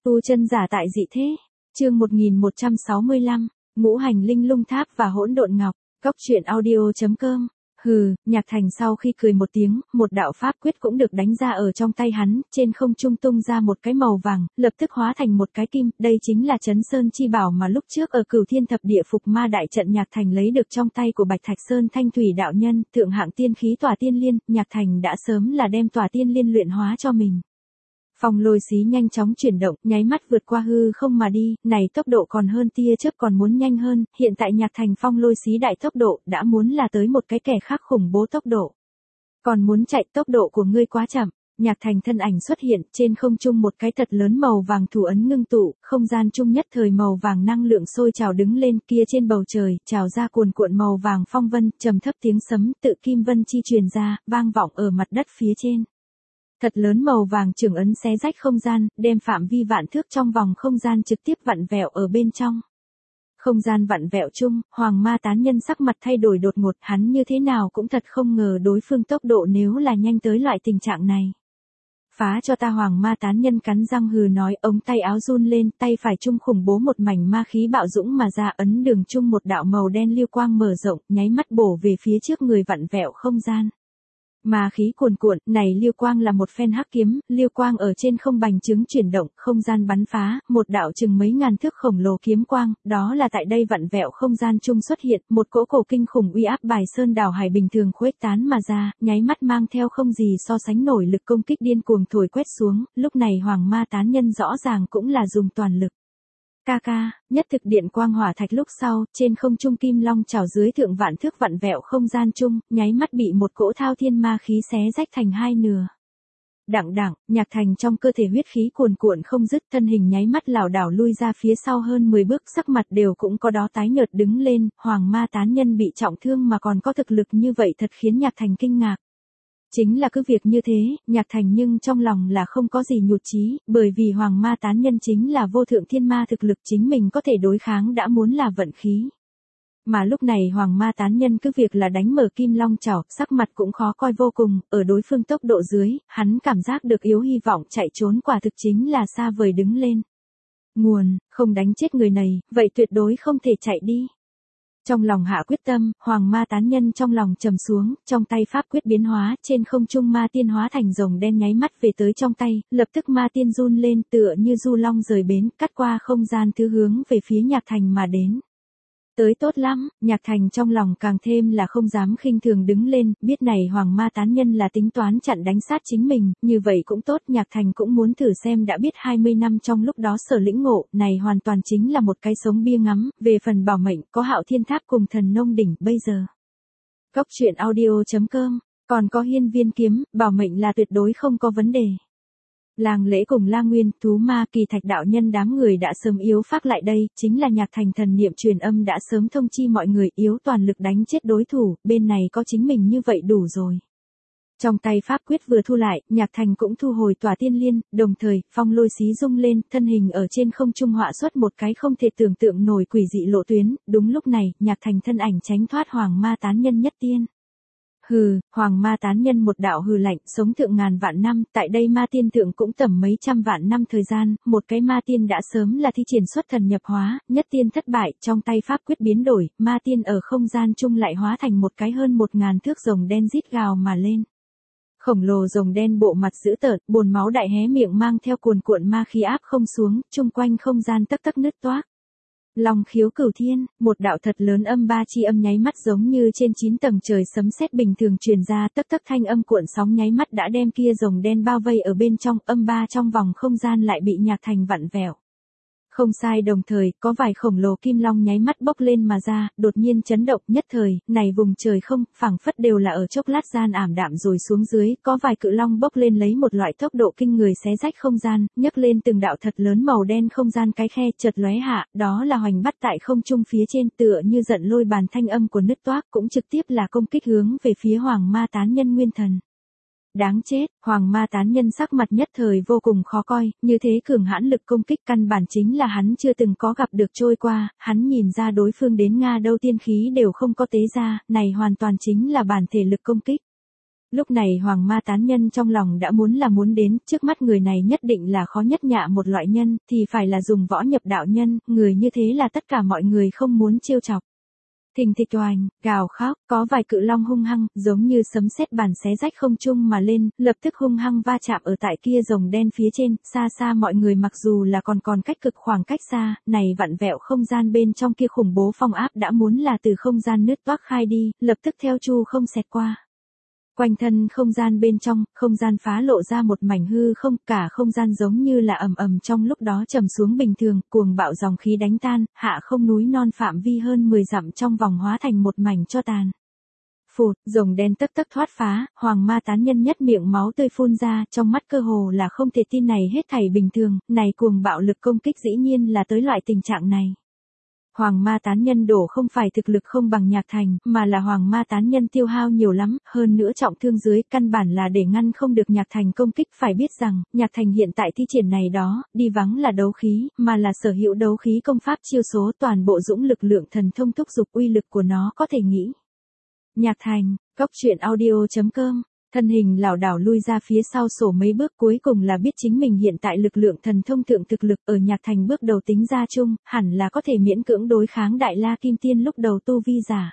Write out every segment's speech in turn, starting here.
Tu chân giả tại dị thế. Chương 1165, Ngũ hành linh lung tháp và hỗn độn ngọc. Cốc truyện audio.com. Hừ, Nhạc Thành sau khi cười một tiếng, một đạo pháp quyết cũng được đánh ra ở trong tay hắn, trên không trung tung ra một cái màu vàng, lập tức hóa thành một cái kim, đây chính là Chấn Sơn chi bảo mà lúc trước ở Cửu Thiên Thập Địa Phục Ma đại trận Nhạc Thành lấy được trong tay của Bạch Thạch Sơn Thanh Thủy đạo nhân, thượng hạng tiên khí Tỏa Tiên Liên, Nhạc Thành đã sớm là đem Tỏa Tiên Liên luyện hóa cho mình. Phong lôi xí nhanh chóng chuyển động, nháy mắt vượt qua hư không mà đi, này tốc độ còn hơn tia chớp còn muốn nhanh hơn, hiện tại Nhạc Thành phong lôi xí đại tốc độ, đã muốn là tới một cái kẻ khác khủng bố tốc độ. Còn muốn chạy, tốc độ của ngươi quá chậm. Nhạc Thành thân ảnh xuất hiện, trên không trung một cái thật lớn màu vàng thủ ấn ngưng tụ, không gian chung nhất thời màu vàng năng lượng sôi trào đứng lên, kia trên bầu trời, trào ra cuồn cuộn màu vàng phong vân, trầm thấp tiếng sấm, tự kim vân chi truyền ra, vang vọng ở mặt đất phía trên. Thật lớn màu vàng trường ấn xé rách không gian, đem phạm vi vạn thước trong vòng không gian trực tiếp vặn vẹo ở bên trong. Không gian vặn vẹo chung, Hoàng Ma tán nhân sắc mặt thay đổi đột ngột, hắn như thế nào cũng thật không ngờ đối phương tốc độ nếu là nhanh tới loại tình trạng này. Phá cho ta. Hoàng Ma tán nhân cắn răng hừ nói, ống tay áo run lên, tay phải chung khủng bố một mảnh ma khí bạo dũng mà ra, ấn đường chung một đạo màu đen lưu quang mở rộng, nháy mắt bổ về phía trước người vặn vẹo không gian. Ma khí cuồn cuộn, này lưu quang là một phen hắc kiếm, lưu quang ở trên không bành trướng chuyển động, không gian bắn phá, một đạo chừng mấy ngàn thước khổng lồ kiếm quang, đó là tại đây vặn vẹo không gian chung xuất hiện, một cỗ cổ kinh khủng uy áp bài sơn đảo hải bình thường khuếch tán mà ra, nháy mắt mang theo không gì so sánh nổi lực công kích điên cuồng thổi quét xuống, lúc này Hoàng Ma tán nhân rõ ràng cũng là dùng toàn lực. Ca, nhất thực điện quang hỏa thạch lúc sau, trên không trung kim long chảo dưới thượng vạn thước vặn vẹo không gian chung, nháy mắt bị một cỗ thao thiên ma khí xé rách thành hai nửa. Đặng, Nhạc Thành trong cơ thể huyết khí cuồn cuộn không dứt, thân hình nháy mắt lảo đảo lui ra phía sau hơn 10 bước, sắc mặt đều cũng có đó tái nhợt đứng lên, Hoàng Ma tán nhân bị trọng thương mà còn có thực lực như vậy thật khiến Nhạc Thành kinh ngạc. Chính là cứ việc như thế, Nhạc Thành nhưng trong lòng là không có gì nhụt chí, bởi vì Hoàng Ma tán nhân chính là vô thượng thiên ma thực lực chính mình có thể đối kháng đã muốn là vận khí. Mà lúc này Hoàng Ma tán nhân cứ việc là đánh mở kim long chảo, sắc mặt cũng khó coi vô cùng, ở đối phương tốc độ dưới, hắn cảm giác được yếu hy vọng chạy trốn quả thực chính là xa vời đứng lên. Không đánh chết người này, vậy tuyệt đối không thể chạy đi. Trong lòng hạ quyết tâm, Hoàng Ma tán nhân trong lòng trầm xuống, trong tay pháp quyết biến hóa, trên không trung ma tiên hóa thành rồng đen nháy mắt về tới trong tay, lập tức ma tiên run lên tựa như du long rời bến, cắt qua không gian thứ hướng về phía Nhạc Thành mà đến. Tới tốt lắm, Nhạc Thành trong lòng càng thêm là không dám khinh thường đứng lên, biết này Hoàng Ma tán nhân là tính toán chặn đánh sát chính mình, như vậy cũng tốt, Nhạc Thành cũng muốn thử xem đã biết 20 năm trong lúc đó sở lĩnh ngộ, này hoàn toàn chính là một cái sống bia ngắm, về phần bảo mệnh, có Hạo Thiên Tháp cùng Thần Nông Đỉnh, bây giờ. Cốc truyện audio.com, còn có Hiên Viên kiếm, bảo mệnh là tuyệt đối không có vấn đề. Làng lễ cùng La Nguyên, Thú Ma, Kỳ Thạch đạo nhân đám người đã sớm yếu phát lại đây, chính là Nhạc Thành thần niệm truyền âm đã sớm thông chi mọi người yếu toàn lực đánh chết đối thủ, bên này có chính mình như vậy đủ rồi. Trong tay pháp quyết vừa thu lại, Nhạc Thành cũng thu hồi Tỏa Tiên Liên, đồng thời, phong lôi xí rung lên, thân hình ở trên không trung họa xuất một cái không thể tưởng tượng nổi quỷ dị lộ tuyến, đúng lúc này, Nhạc Thành thân ảnh tránh thoát Hoàng Ma tán nhân nhất tiên. Hừ, Hoàng Ma tán nhân một đạo hừ lạnh, sống thượng ngàn vạn năm, tại đây ma tiên thượng cũng tầm mấy trăm vạn năm thời gian, một cái ma tiên đã sớm là thi triển xuất thần nhập hóa, nhất tiên thất bại, trong tay pháp quyết biến đổi, ma tiên ở không gian chung lại hóa thành một cái hơn 1000 thước rồng đen rít gào mà lên. Khổng lồ rồng đen bộ mặt dữ tợn, bồn máu đại hé miệng mang theo cuồn cuộn ma khí áp không xuống, chung quanh không gian tấc nứt toác. Long khiếu cửu thiên, một đạo thật lớn âm ba chi âm nháy mắt giống như trên 9 tầng trời sấm sét bình thường truyền ra, tấc thanh âm cuộn sóng nháy mắt đã đem kia rồng đen bao vây ở bên trong, âm ba trong vòng không gian lại bị Nhạc Thành vặn vẹo. Không sai, đồng thời, có vài khổng lồ kim long nháy mắt bốc lên mà ra, đột nhiên chấn động, nhất thời, này vùng trời không, phảng phất đều là ở chốc lát gian ảm đạm rồi xuống dưới, có vài cự long bốc lên lấy một loại tốc độ kinh người xé rách không gian, nhấc lên từng đạo thật lớn màu đen không gian cái khe, chợt lóe hạ, đó là hoành bắt tại không trung phía trên, tựa như giận lôi bàn thanh âm của nứt toác, cũng trực tiếp là công kích hướng về phía Hoàng Ma tán nhân nguyên thần. Đáng chết, Hoàng Ma tán nhân sắc mặt nhất thời vô cùng khó coi, như thế cường hãn lực công kích căn bản chính là hắn chưa từng có gặp được trôi qua, hắn nhìn ra đối phương đến Nga đâu tiên khí đều không có tế ra, này hoàn toàn chính là bản thể lực công kích. Lúc này Hoàng Ma tán nhân trong lòng đã muốn đến, trước mắt người này nhất định là khó nhất nhạ một loại nhân, thì phải là dùng võ nhập đạo nhân, người như thế là tất cả mọi người không muốn trêu chọc. Thình thịch oành, gào khóc, có vài cự long hung hăng, giống như sấm sét bàn xé rách không trung mà lên, lập tức hung hăng va chạm ở tại kia rồng đen phía trên, xa xa mọi người mặc dù là còn cách cực khoảng cách xa, này vặn vẹo không gian bên trong kia khủng bố phong áp đã muốn là từ không gian nứt toác khai đi, lập tức theo chu không xẹt qua. Quanh thân không gian bên trong, không gian phá lộ ra một mảnh hư không, cả không gian giống như là ầm trong lúc đó trầm xuống bình thường, cuồng bạo dòng khí đánh tan, hạ không núi non phạm vi hơn 10 dặm trong vòng hóa thành một mảnh cho tàn. Phụt, rồng đen tấp thoát phá, Hoàng Ma tán nhân nhất miệng máu tươi phun ra, trong mắt cơ hồ là không thể tin này hết thảy bình thường, này cuồng bạo lực công kích dĩ nhiên là tới loại tình trạng này. Hoàng Ma tán nhân đổ không phải thực lực không bằng Nhạc Thành, mà là Hoàng Ma tán nhân tiêu hao nhiều lắm, hơn nữa trọng thương dưới, căn bản là để ngăn không được Nhạc Thành công kích. Phải biết rằng, Nhạc Thành hiện tại thi triển này đó, đi vắng là đấu khí, mà là sở hữu đấu khí công pháp chiêu số, toàn bộ dũng lực lượng thần thông thúc giục, uy lực của nó có thể nghĩ. Nhạc Thành, Cốc Truyện Audio.com. Thân hình lảo đảo lui ra phía sau sổ mấy bước, cuối cùng là biết chính mình hiện tại lực lượng thần thông thượng thực lực ở Nhạc Thành bước đầu tính ra chung, hẳn là có thể miễn cưỡng đối kháng Đại La Kim Tiên lúc đầu tu vi giả.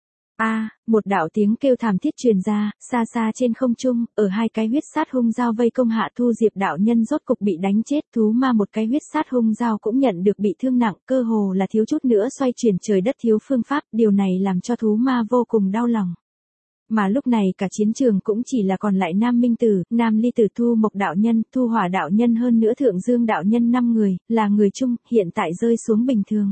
Một đạo tiếng kêu thảm thiết truyền ra, xa xa trên không trung, ở hai cái huyết sát hung dao vây công hạ Thu Diệp đạo nhân rốt cục bị đánh chết, thú ma một cái huyết sát hung dao cũng nhận được bị thương nặng, cơ hồ là thiếu chút nữa xoay chuyển trời đất thiếu phương pháp, điều này làm cho thú ma vô cùng đau lòng. Mà lúc này cả chiến trường cũng chỉ là còn lại Nam Minh Tử, Nam Ly Tử, Thu Mộc đạo nhân, Thu Hỏa đạo nhân hơn nữa Thượng Dương đạo nhân 5 người, là người chung, hiện tại rơi xuống bình thường.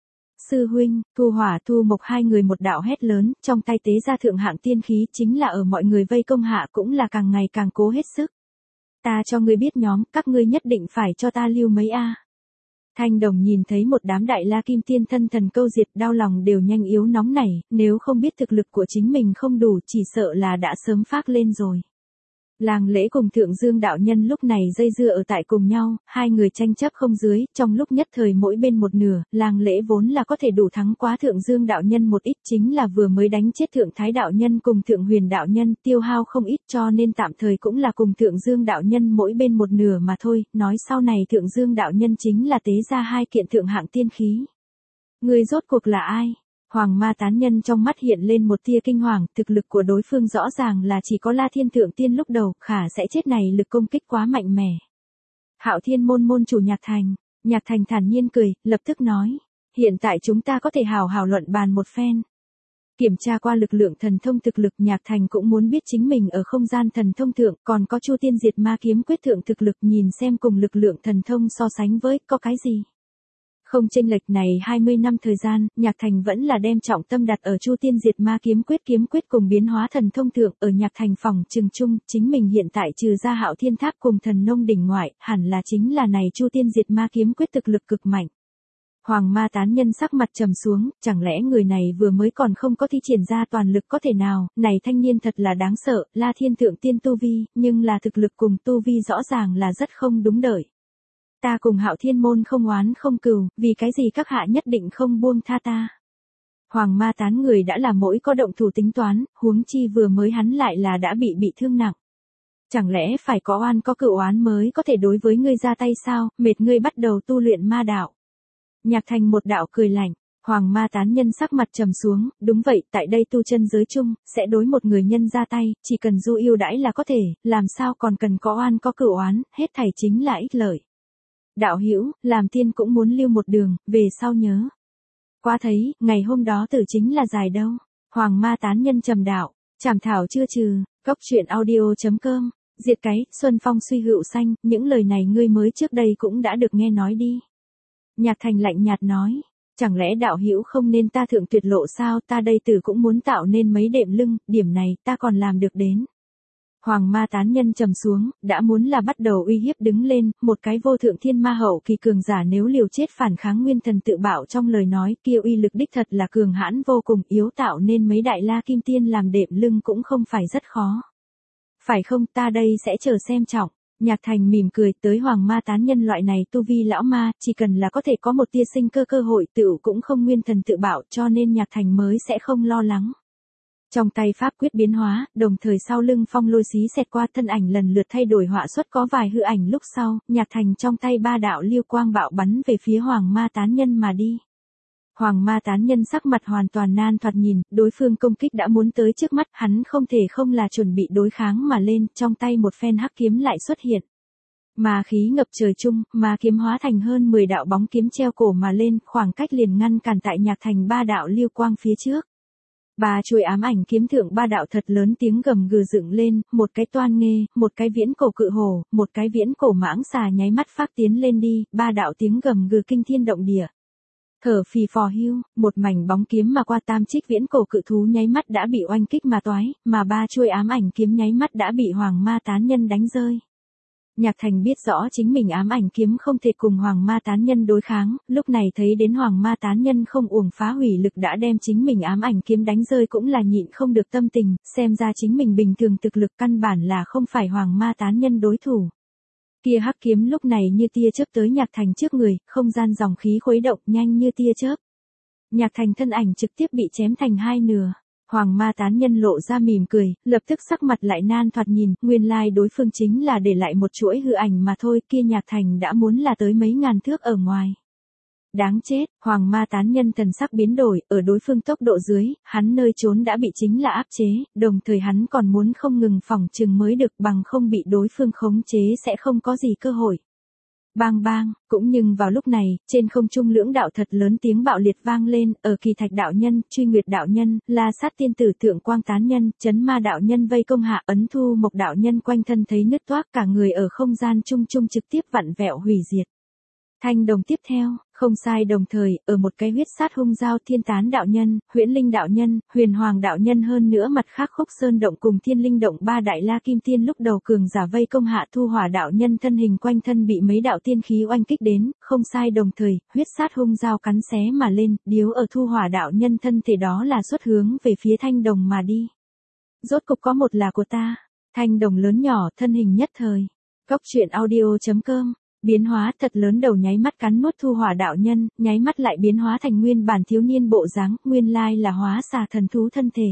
Sư huynh, Thu Hỏa Thu Mộc hai người một đạo hét lớn, trong tay tế ra thượng hạng tiên khí, chính là ở mọi người vây công hạ cũng là càng ngày càng cố hết sức. Ta cho ngươi biết nhóm, các ngươi nhất định phải cho ta lưu mấy a. Thanh Đồng nhìn thấy một đám Đại La Kim Tiên thân thần câu diệt, đau lòng đều nhanh yếu nóng nảy, nếu không biết thực lực của chính mình không đủ chỉ sợ là đã sớm phác lên rồi. Làng Lễ cùng Thượng Dương đạo nhân lúc này dây dưa ở tại cùng nhau, hai người tranh chấp không dưới, trong lúc nhất thời mỗi bên một nửa, Làng Lễ vốn là có thể đủ thắng quá Thượng Dương đạo nhân một ít, chính là vừa mới đánh chết Thượng Thái đạo nhân cùng Thượng Huyền đạo nhân, tiêu hao không ít, cho nên tạm thời cũng là cùng Thượng Dương đạo nhân mỗi bên một nửa mà thôi, nói sau này Thượng Dương đạo nhân chính là tế ra hai kiện thượng hạng tiên khí. Người rốt cuộc là ai? Hoàng Ma tán nhân trong mắt hiện lên một tia kinh hoàng, thực lực của đối phương rõ ràng là chỉ có La Thiên Thượng Tiên lúc đầu, khả sẽ chết này lực công kích quá mạnh mẽ. Hạo Thiên môn môn chủ Nhạc Thành thản nhiên cười, lập tức nói, hiện tại chúng ta có thể hào hào luận bàn một phen. Kiểm tra qua lực lượng thần thông thực lực, Nhạc Thành cũng muốn biết chính mình ở không gian thần thông thượng, còn có Chu Tiên Diệt Ma kiếm quyết thượng thực lực, nhìn xem cùng lực lượng thần thông so sánh với, có cái gì. Không chênh lệch này 20 năm thời gian, Nhạc Thành vẫn là đem trọng tâm đặt ở Chu Tiên Diệt Ma kiếm quyết cùng biến hóa thần thông thượng, ở Nhạc Thành phòng trừng chung, chính mình hiện tại trừ ra Hạo Thiên Tháp cùng Thần Nông đỉnh ngoại, hẳn là chính là này Chu Tiên Diệt Ma kiếm quyết thực lực cực mạnh. Hoàng Ma tán nhân sắc mặt trầm xuống, chẳng lẽ người này vừa mới còn không có thi triển ra toàn lực có thể nào, này thanh niên thật là đáng sợ, La Thiên Thượng Tiên tu vi, nhưng là thực lực cùng tu vi rõ ràng là rất không đúng đợi. Ta cùng Hạo Thiên môn không oán không cừu, vì cái gì các hạ nhất định không buông tha ta. Hoàng Ma tán người đã là mỗi có động thủ tính toán, huống chi vừa mới hắn lại là đã bị thương nặng. Chẳng lẽ phải có oan có cừu oán mới có thể đối với ngươi ra tay sao, mệt ngươi bắt đầu tu luyện ma đạo. Nhạc Thành một đạo cười lạnh, Hoàng Ma tán nhân sắc mặt trầm xuống, đúng vậy, tại đây tu chân giới chung, sẽ đối một người nhân ra tay, chỉ cần du yêu đãi là có thể, làm sao còn cần có oan có cừu oán, hết thảy chính là ích lợi. Đạo hữu, làm tiên cũng muốn lưu một đường, về sau nhớ. Qua thấy, ngày hôm đó tử chính là dài đâu. Hoàng Ma tán nhân trầm đạo, trảm thảo chưa trừ, Cốc Truyện Audio.com, diệt cái, xuân phong suy hữu xanh, những lời này ngươi mới trước đây cũng đã được nghe nói đi. Nhạc Thành lạnh nhạt nói, chẳng lẽ đạo hữu không nên ta thượng tuyệt lộ sao, ta đây tử cũng muốn tạo nên mấy đệm lưng, điểm này ta còn làm được đến. Hoàng Ma tán nhân trầm xuống, đã muốn là bắt đầu uy hiếp đứng lên, một cái vô thượng thiên ma hậu kỳ cường giả nếu liều chết phản kháng nguyên thần tự bảo trong lời nói kia uy lực đích thật là cường hãn vô cùng, yếu tạo nên mấy Đại La Kim Tiên làm đệm lưng cũng không phải rất khó. Phải không, ta đây sẽ chờ xem trọng. Nhạc Thành mỉm cười, tới Hoàng Ma tán nhân loại này tu vi lão ma, chỉ cần là có thể có một tia sinh cơ hội tựu cũng không nguyên thần tự bảo, cho nên Nhạc Thành mới sẽ không lo lắng. Trong tay pháp quyết biến hóa, đồng thời sau lưng phong lôi xí xẹt qua thân ảnh lần lượt thay đổi họa xuất có vài hư ảnh lúc sau, Nhạc Thành trong tay ba đạo lưu quang bạo bắn về phía Hoàng Ma tán nhân mà đi. Hoàng Ma tán nhân sắc mặt hoàn toàn nan thoạt nhìn, đối phương công kích đã muốn tới trước mắt, hắn không thể không là chuẩn bị đối kháng mà lên, trong tay một phen hắc kiếm lại xuất hiện. Ma khí ngập trời chung, ma kiếm hóa thành hơn 10 đạo bóng kiếm treo cổ mà lên, khoảng cách liền ngăn cản tại Nhạc Thành ba đạo lưu quang phía trước. Ba chuôi ám ảnh kiếm thượng ba đạo thật lớn tiếng gầm gừ dựng lên, một cái toan nghê, một cái viễn cổ cự hổ, một cái viễn cổ mãng xà nháy mắt phát tiến lên đi, ba đạo tiếng gầm gừ kinh thiên động địa. Thở phì phò hưu, một mảnh bóng kiếm mà qua tam trích viễn cổ cự thú nháy mắt đã bị oanh kích mà toái, mà ba chuôi ám ảnh kiếm nháy mắt đã bị Hoàng Ma tán nhân đánh rơi. Nhạc Thành biết rõ chính mình ám ảnh kiếm không thể cùng Hoàng Ma tán nhân đối kháng, lúc này thấy đến Hoàng Ma tán nhân không uổng phá hủy lực đã đem chính mình ám ảnh kiếm đánh rơi cũng là nhịn không được tâm tình, xem ra chính mình bình thường thực lực căn bản là không phải Hoàng Ma tán nhân đối thủ. Kia hắc kiếm lúc này như tia chớp tới Nhạc Thành trước người, không gian dòng khí khuấy động nhanh như tia chớp. Nhạc Thành thân ảnh trực tiếp bị chém thành hai nửa. Hoàng Ma tán nhân lộ ra mỉm cười, lập tức sắc mặt lại nan thoạt nhìn, nguyên lai đối phương chính là để lại một chuỗi hư ảnh mà thôi, kia Nhạc Thành đã muốn là tới mấy ngàn thước ở ngoài. Đáng chết, Hoàng Ma tán nhân thần sắc biến đổi, ở đối phương tốc độ dưới, hắn nơi trốn đã bị chính là áp chế, đồng thời hắn còn muốn không ngừng phỏng chừng mới được bằng không bị đối phương khống chế sẽ không có gì cơ hội. Bang bang, cũng nhưng vào lúc này, trên không trung lưỡng đạo thật lớn tiếng bạo liệt vang lên, ở Kỳ Thạch đạo nhân, Truy Nguyệt đạo nhân, La Sát tiên tử Thượng Quang tán nhân, Chấn Ma đạo nhân vây công hạ, Ấn Thu Mộc đạo nhân quanh thân thấy nứt toác cả người ở không gian chung chung trực tiếp vặn vẹo hủy diệt. Thanh đồng tiếp theo, không sai đồng thời, ở một cái huyết sát hung giao Thiên Tán đạo nhân, Huyễn Linh đạo nhân, Huyền Hoàng đạo nhân hơn nữa mặt khác Khúc Sơn động cùng Thiên Linh động ba đại la kim tiên lúc đầu cường giả vây công hạ Thu Hỏa đạo nhân thân hình quanh thân bị mấy đạo tiên khí oanh kích đến, không sai đồng thời, huyết sát hung giao cắn xé mà lên, điếu ở Thu Hỏa đạo nhân thân thể đó là xuất hướng về phía thanh đồng mà đi. Rốt cục có một là của ta, thanh đồng lớn nhỏ thân hình nhất thời. Cốc truyện audio.com biến hóa thật lớn đầu nháy mắt cắn nuốt Thu Hỏa đạo nhân, nháy mắt lại biến hóa thành nguyên bản thiếu niên bộ dáng, nguyên lai là hóa xà thần thú thân thể.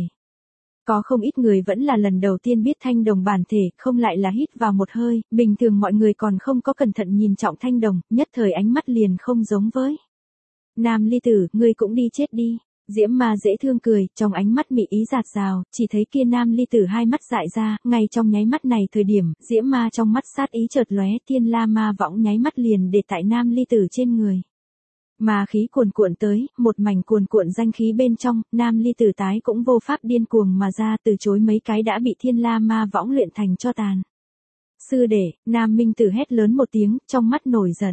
Có không ít người vẫn là lần đầu tiên biết thanh đồng bản thể, không lại là hít vào một hơi, bình thường mọi người còn không có cẩn thận nhìn trọng thanh đồng, nhất thời ánh mắt liền không giống với. Nam ly tử, ngươi cũng đi chết đi. Diễm Ma dễ thương cười, trong ánh mắt mị ý dạt dào, chỉ thấy kia nam ly tử hai mắt dại ra, ngay trong nháy mắt này thời điểm, Diễm Ma trong mắt sát ý chợt lóe, Thiên La Ma võng nháy mắt liền để tại nam ly tử trên người. Ma khí cuồn cuộn tới, một mảnh cuồn cuộn danh khí bên trong, nam ly tử tái cũng vô pháp điên cuồng mà ra từ chối mấy cái đã bị Thiên La Ma võng luyện thành cho tàn. Sư đệ, nam minh tử hét lớn một tiếng, trong mắt nổi giận.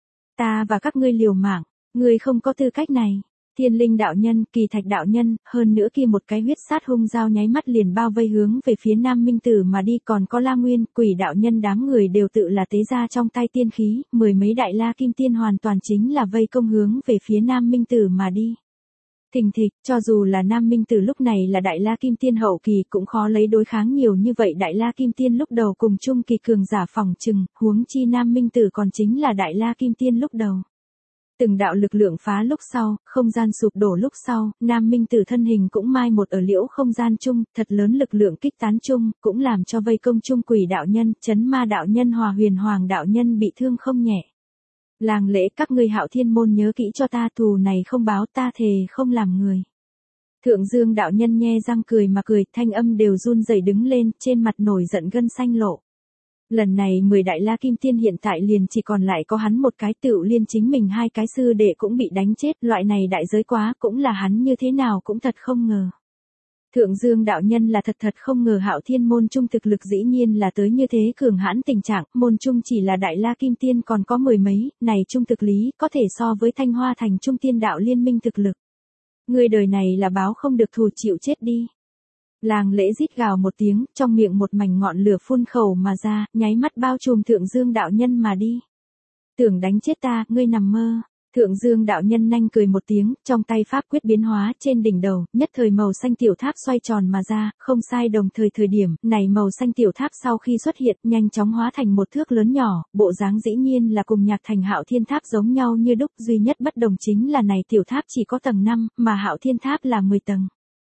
Ta và các ngươi liều mạng, ngươi không có tư cách này. Thiên Linh đạo nhân, Kỳ Thạch đạo nhân, hơn nữa kia một cái huyết sát hung dao nháy mắt liền bao vây hướng về phía Nam Minh Tử mà đi, còn có La Nguyên, Quỷ đạo nhân đám người đều tự là tế ra trong tay tiên khí, mười mấy đại la kim tiên hoàn toàn chính là vây công hướng về phía Nam Minh Tử mà đi. Thình thịch, cho dù là Nam Minh Tử lúc này là đại la kim tiên hậu kỳ cũng khó lấy đối kháng nhiều như vậy đại la kim tiên lúc đầu cùng trung kỳ cường giả phòng trừng, huống chi Nam Minh Tử còn chính là đại la kim tiên lúc đầu. Từng đạo lực lượng phá lúc sau, không gian sụp đổ lúc sau, Nam Minh Tử thân hình cũng mai một ở liễu không gian chung, thật lớn lực lượng kích tán chung, cũng làm cho vây công chung Quỷ đạo nhân, Chấn Ma đạo nhân hòa Huyền Hoàng đạo nhân bị thương không nhẹ. Làng lễ các ngươi Hạo Thiên môn nhớ kỹ cho ta, thù này không báo, ta thề không làm người. Thượng Dương đạo nhân nhe răng cười mà cười, thanh âm đều run rẩy đứng lên, trên mặt nổi giận gân xanh lộ. Lần này 10 đại la kim tiên hiện tại liền chỉ còn lại có hắn một cái, tựu liên chính mình hai cái sư đệ cũng bị đánh chết, loại này đại giới quá, cũng là hắn như thế nào cũng thật không ngờ. Thượng Dương đạo nhân là thật không ngờ Hạo Thiên môn trung thực lực dĩ nhiên là tới như thế cường hãn tình trạng, môn trung chỉ là đại la kim tiên còn có mười mấy, này trung thực lý có thể so với Thanh Hoa thành trung tiên đạo liên minh thực lực. Người đời này là báo không được thù, chịu chết đi. Làng lễ rít gào một tiếng, trong miệng một mảnh ngọn lửa phun khẩu mà ra, nháy mắt bao trùm Thượng Dương đạo nhân mà đi. Tưởng đánh chết ta, ngươi nằm mơ. Thượng Dương đạo nhân nhanh cười một tiếng, trong tay pháp quyết biến hóa trên đỉnh đầu, nhất thời màu xanh tiểu tháp xoay tròn mà ra, không sai đồng thời điểm, này màu xanh tiểu tháp sau khi xuất hiện, nhanh chóng hóa thành một thước lớn nhỏ, bộ dáng dĩ nhiên là cùng Nhạc Thành Hạo Thiên tháp giống nhau như đúc, duy nhất bất đồng chính là này tiểu tháp chỉ có tầng 5, mà Hạo Thiên tháp là 10 tầng.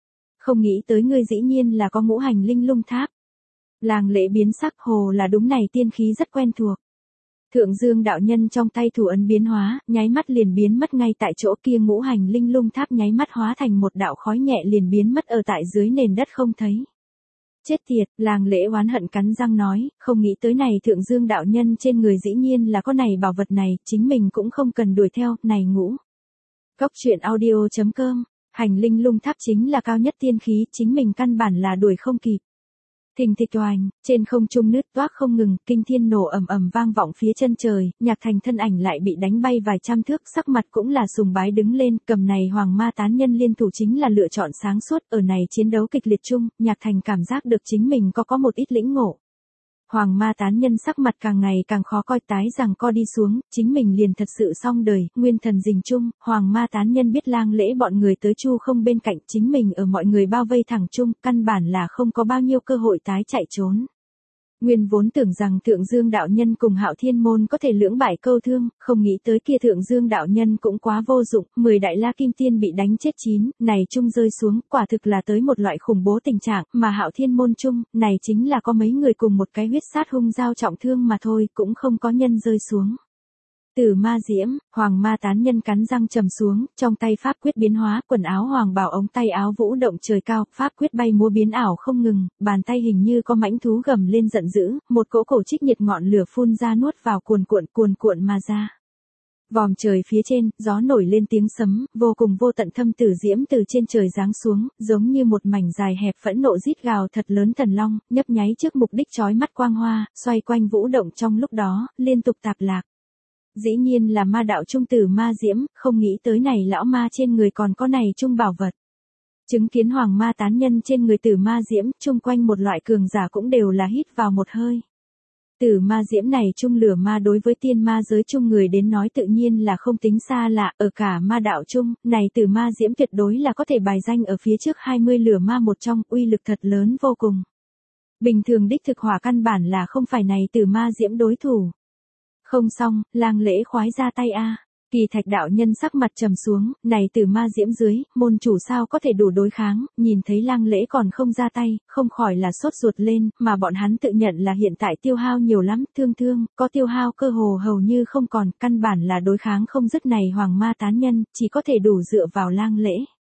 Không nghĩ tới ngươi dĩ nhiên là có ngũ hành linh lung tháp. Làng lễ biến sắc, hồ là đúng này tiên khí rất quen thuộc. Thượng Dương đạo nhân trong tay thủ ấn biến hóa, nháy mắt liền biến mất ngay tại chỗ kia, ngũ hành linh lung tháp nháy mắt hóa thành một đạo khói nhẹ liền biến mất ở tại dưới nền đất không thấy. Chết tiệt, làng lễ oán hận cắn răng nói, không nghĩ tới này Thượng Dương đạo nhân trên người dĩ nhiên là có này bảo vật này, chính mình cũng không cần đuổi theo, này ngũ. Góc truyện audio.com, hành linh lung tháp chính là cao nhất tiên khí, chính mình căn bản là đuổi không kịp. Thình thịch oành, trên không trung nứt toác không ngừng, kinh thiên nổ ầm ầm vang vọng phía chân trời, Nhạc Thành thân ảnh lại bị đánh bay vài trăm thước, sắc mặt cũng là sùng bái đứng lên, cầm này hoàng ma tán nhân liên thủ chính là lựa chọn sáng suốt, ở này chiến đấu kịch liệt chung, Nhạc Thành cảm giác được chính mình có một ít lĩnh ngộ. Hoàng ma tán nhân sắc mặt càng ngày càng khó coi, tái rằng co đi xuống, chính mình liền thật sự xong đời, nguyên thần rình chung, hoàng ma tán nhân biết lang lễ bọn người tới chu không bên cạnh, chính mình ở mọi người bao vây thẳng chung, căn bản là không có bao nhiêu cơ hội tái chạy trốn. Nguyên vốn tưởng rằng Thượng Dương đạo nhân cùng Hạo Thiên môn có thể lưỡng bại câu thương, không nghĩ tới kia Thượng Dương đạo nhân cũng quá vô dụng, 10 đại la kim tiên bị đánh chết 9, này chung rơi xuống, quả thực là tới một loại khủng bố tình trạng, mà Hạo Thiên môn chung, này chính là có mấy người cùng một cái huyết sát hung giao trọng thương mà thôi, cũng không có nhân rơi xuống. Tử ma diễm, hoàng ma tán nhân cắn răng trầm xuống, trong tay pháp quyết biến hóa, quần áo hoàng bào ống tay áo vũ động trời cao, pháp quyết bay múa biến ảo không ngừng, bàn tay hình như có mãnh thú gầm lên giận dữ, một cỗ cổ trích nhiệt ngọn lửa phun ra nuốt vào cuồn cuộn mà ra. Vòm trời phía trên, gió nổi lên tiếng sấm, vô cùng vô tận thâm tử diễm từ trên trời giáng xuống, giống như một mảnh dài hẹp phẫn nộ rít gào thật lớn thần long, nhấp nháy trước mục đích chói mắt quang hoa, xoay quanh vũ động trong lúc đó, liên tục tạp lạc. Dĩ nhiên là ma đạo trung tử ma diễm, không nghĩ tới này lão ma trên người còn có này trung bảo vật. Chứng kiến hoàng ma tán nhân trên người tử ma diễm, chung quanh một loại cường giả cũng đều là hít vào một hơi. Tử ma diễm này trung lửa ma đối với tiên ma giới chung người đến nói tự nhiên là không tính xa lạ, ở cả ma đạo chung, này tử ma diễm tuyệt đối là có thể bài danh ở phía trước 20 lửa ma một trong, uy lực thật lớn vô cùng. Bình thường đích thực hỏa căn bản là không phải này tử ma diễm đối thủ. Không xong, lang lễ khoái ra tay a. Kỳ Thạch đạo nhân sắc mặt trầm xuống, này tử ma diễm dưới, môn chủ sao có thể đủ đối kháng, nhìn thấy lang lễ còn không ra tay, không khỏi là sốt ruột lên, mà bọn hắn tự nhận là hiện tại tiêu hao nhiều lắm, thương, có tiêu hao cơ hồ hầu như không còn, căn bản là đối kháng không dứt này hoàng ma tán nhân, chỉ có thể đủ dựa vào lang lễ.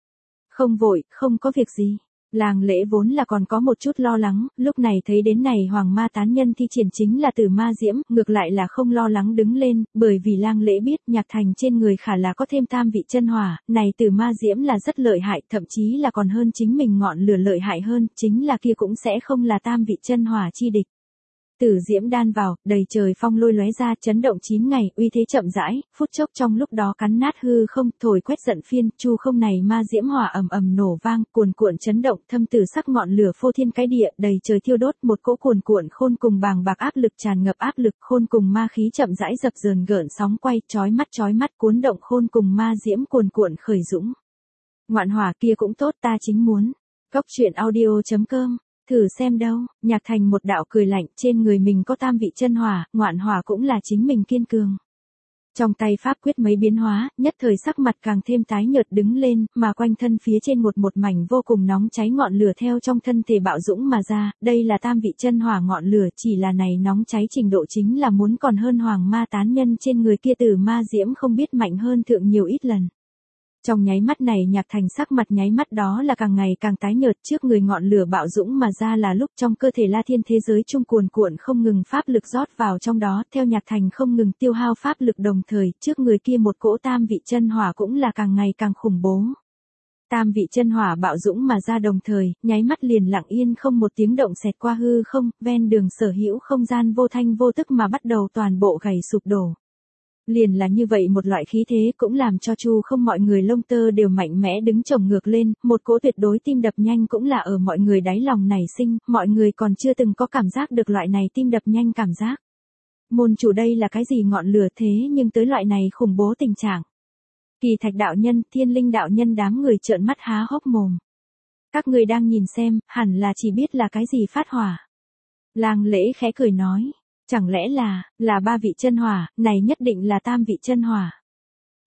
Không vội, không có việc gì. Làng lễ vốn là còn có một chút lo lắng, lúc này thấy đến này hoàng ma tán nhân thi triển chính là tử ma diễm, ngược lại là không lo lắng đứng lên, bởi vì lang lễ biết Nhạc Thành trên người khả là có thêm tam vị chân hỏa, này tử ma diễm là rất lợi hại, thậm chí là còn hơn chính mình ngọn lửa lợi hại hơn, chính là kia cũng sẽ không là tam vị chân hỏa chi địch. Tử diễm đan vào, đầy trời phong lôi lóe ra, chấn động 9 ngày, uy thế chậm rãi, phút chốc trong lúc đó cắn nát hư không, thổi quét giận phiên, chu không này ma diễm hỏa ầm ầm nổ vang, cuồn chấn động, thâm tử sắc ngọn lửa phô thiên cái địa, đầy trời thiêu đốt, một cỗ cuồn khôn cùng bàng bạc áp lực tràn ngập áp lực, khôn cùng ma khí chậm rãi dập dờn gợn sóng quay, chói mắt cuốn động khôn cùng ma diễm cuồn khởi dũng. Ngoạn hỏa kia cũng tốt, ta chính muốn. Góc truyện audio.com. Thử xem đâu, Nhạc Thành một đạo cười lạnh, trên người mình có tam vị chân hỏa, ngoạn hỏa cũng là chính mình kiên cường. Trong tay pháp quyết mấy biến hóa, nhất thời sắc mặt càng thêm tái nhợt đứng lên, mà quanh thân phía trên một mảnh vô cùng nóng cháy ngọn lửa theo trong thân thể bạo dũng mà ra, đây là tam vị chân hỏa ngọn lửa, chỉ là này nóng cháy trình độ chính là muốn còn hơn hoàng ma tán nhân trên người kia tử ma diễm không biết mạnh hơn thượng nhiều ít lần. Trong nháy mắt này Nhạc Thành sắc mặt nháy mắt đó là càng ngày càng tái nhợt, trước người ngọn lửa bạo dũng mà ra là lúc trong cơ thể La Thiên thế giới chung cuồn không ngừng pháp lực rót vào trong đó, theo Nhạc Thành không ngừng tiêu hao pháp lực đồng thời, trước người kia một cỗ tam vị chân hỏa cũng là càng ngày càng khủng bố. Tam vị chân hỏa bạo dũng mà ra đồng thời, nháy mắt liền lặng yên không một tiếng động xẹt qua hư không, ven đường sở hữu không gian vô thanh vô tức mà bắt đầu toàn bộ gầy sụp đổ. Liền là như vậy một loại khí thế cũng làm cho chu không mọi người lông tơ đều mạnh mẽ đứng chồng ngược lên, một cỗ tuyệt đối tim đập nhanh cũng là ở mọi người đáy lòng nảy sinh, mọi người còn chưa từng có cảm giác được loại này tim đập nhanh cảm giác. Môn chủ đây là cái gì ngọn lửa thế nhưng tới loại này khủng bố tình trạng. Kỳ Thạch đạo nhân, Thiên Linh đạo nhân đám người trợn mắt há hốc mồm. Các người đang nhìn xem, hẳn là chỉ biết là cái gì phát hỏa. Lang lễ khẽ cười nói. Chẳng lẽ là ba vị chân hỏa, này nhất định là tam vị chân hỏa.